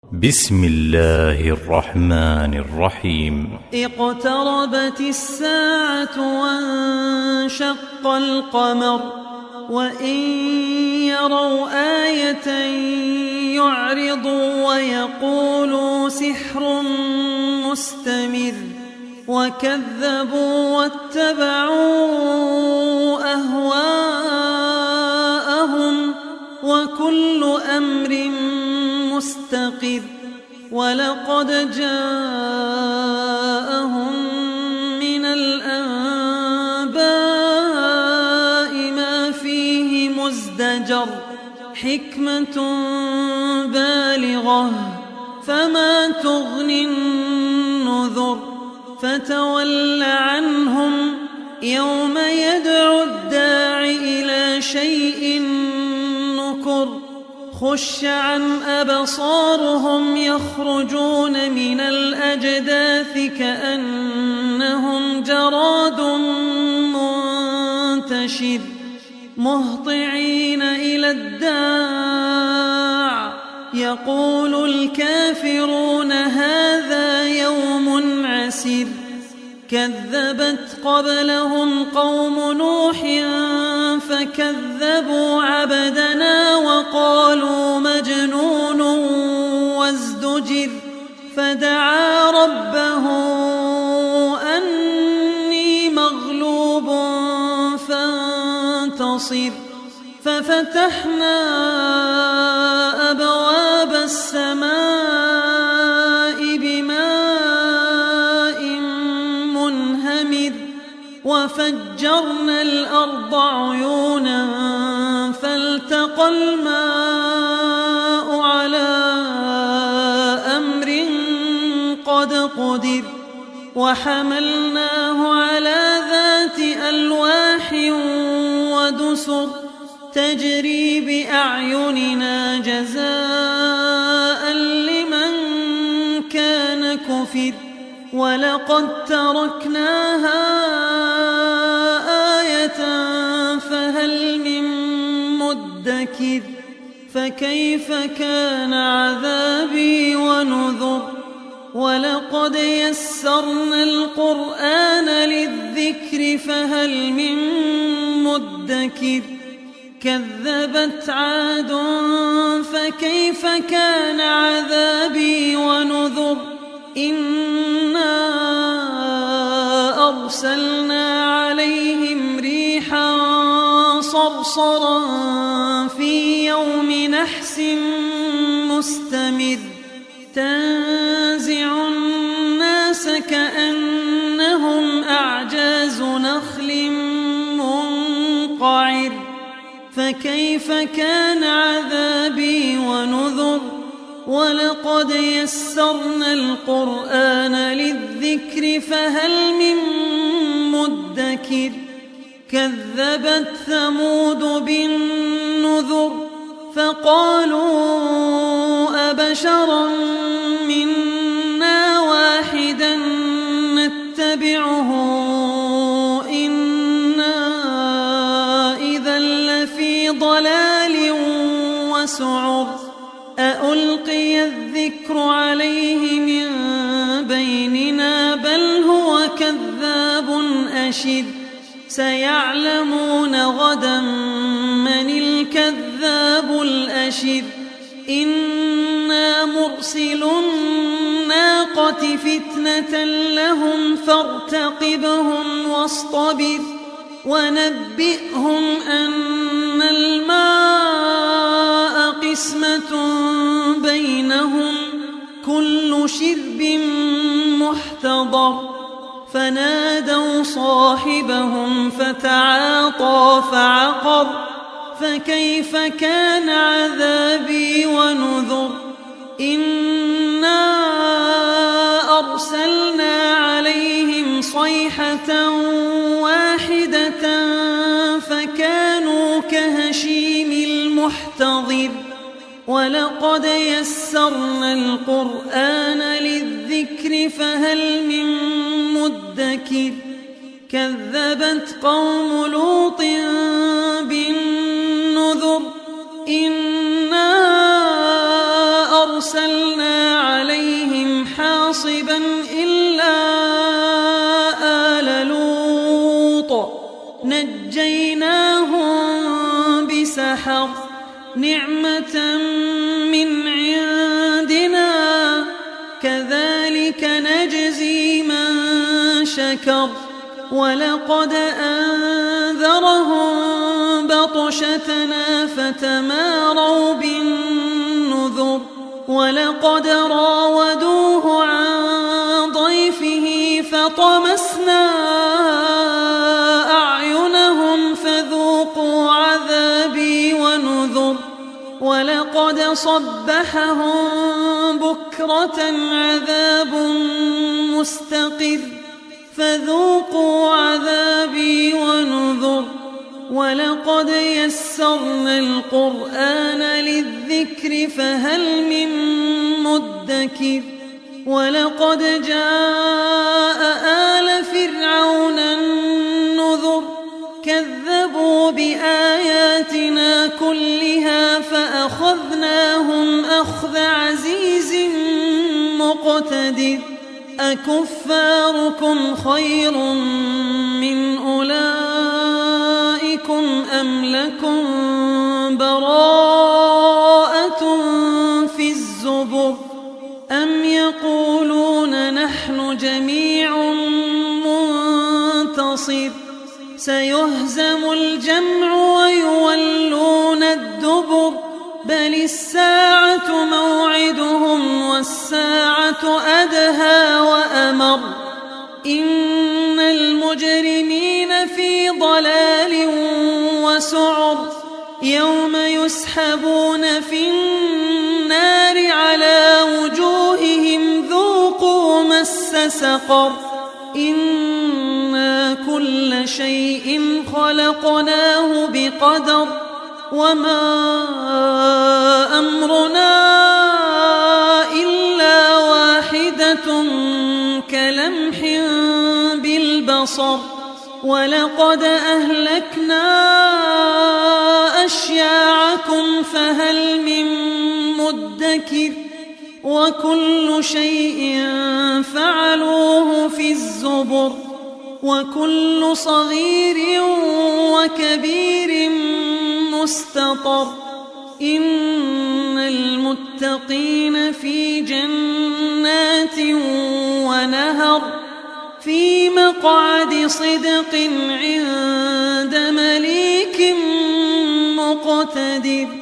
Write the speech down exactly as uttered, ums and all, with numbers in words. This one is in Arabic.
بسم الله الرحمن الرحيم. اقتربت الساعة وانشق القمر وإن يروا آية يعرضوا ويقولوا سحر مستمر وكذبوا واتبعوا أهواءهم وكل أمر مستقر ولقد جاءهم من الأنباء ما فيه مزدجر حكمة بالغة فما تغني النذر فتول عنهم يوم يدعو الداع إلى شيء نكر خش عن أبصارهم يخرجون من الأجداث كأنهم جراد منتشر مهطعين إلى الداع يقول الكافرون هذا يوم عسير كذبت قبلهم قوم نوح فكذبوا عبدنا وقالوا مجنون وازدجر فدعا ربه أني مغلوب فانتصر ففتحنا أبواب السماء بماء منهمر وفجرنا الأرض عيونا فالتقى الماء على أمر قد قدر وحملناه على ذات ألواح ودسر تجري بأعيننا جزاء لمن كان كفر ولقد تركناها آية فهل من مدكر فكيف كان عذابي ونذر ولقد يسرنا القرآن للذكر فهل من مدكر كذبت عاد فكيف كان عذابي ونذر إنا أرسلنا عليهم ريحا صرصرا في يوم نحس مستمر تنزع الناس كأنهم أعجاز نخل منقعر فكيف كان عذابي ونذر ولقد يسرنا القرآن للذكر فهل من مدكر كذبت ثمود بالنذر فقالوا أبشرا منا واحدا نتبعه إنا إذا لفي ضلال وسعر أألقي الذكر عليه من بيننا بل هو كذاب أشر سيعلمون غدا من الكذاب الأشر إنا مرسل الناقة فتنة لهم فارتقبهم واصطبر ونبئهم أن الماء قسمة بينهم كل شرب محتضر فنادوا صاحبهم فتعاطى فعقر فكيف كان عذابي ونذر إنا أرسلنا عليهم صيحة واحدة فكانوا كهشيم المحتضر ولقد يسرنا القرآن للذكر فهل من مدكر كذبت قوم لوط بالنذر إنا أرسلنا أرسلنا عليهم حاصبا إلا آل لوط نجيناهم بسحر نعمة من عندنا كذلك نجزي من شكر ولقد أنذرهم بطشتنا فتماروا بالنذر ولقد راودوه عن ضيفه فطمسنا أعينهم فذوقوا عذابي ونذر ولقد صبحهم بكرة عذاب مستقر فذوقوا عذابي ونذر ولقد يسرنا القرآن للذكر فهل من مدكر ولقد جاء آل فرعون النذر كذبوا بآياتنا كلها فأخذناهم أخذ عزيز مقتدر أكفاركم خير من أولئكم أم لكم براءة في الزبر أم يقولون نحن جميع منتصر سيهزم الجمع ويولون الدبر بل الساعة موعدهم والساعة أدهى وأمر إن المجرمين في ضلال وسعر يوم يسحبون في النار على وجوههم ذوقوا مس سقر إنا كل شيء خلقناه بقدر وما أمرنا إلا واحدة كلمح بالبصر ولقد أهلكنا أشياعكم فهل من مدكر وكل شيء فعلوه في الزبر وكل صغير وكبير مستطر إن المتقين في جنات ونهر في مقعد صدق عند مليك مقتدر.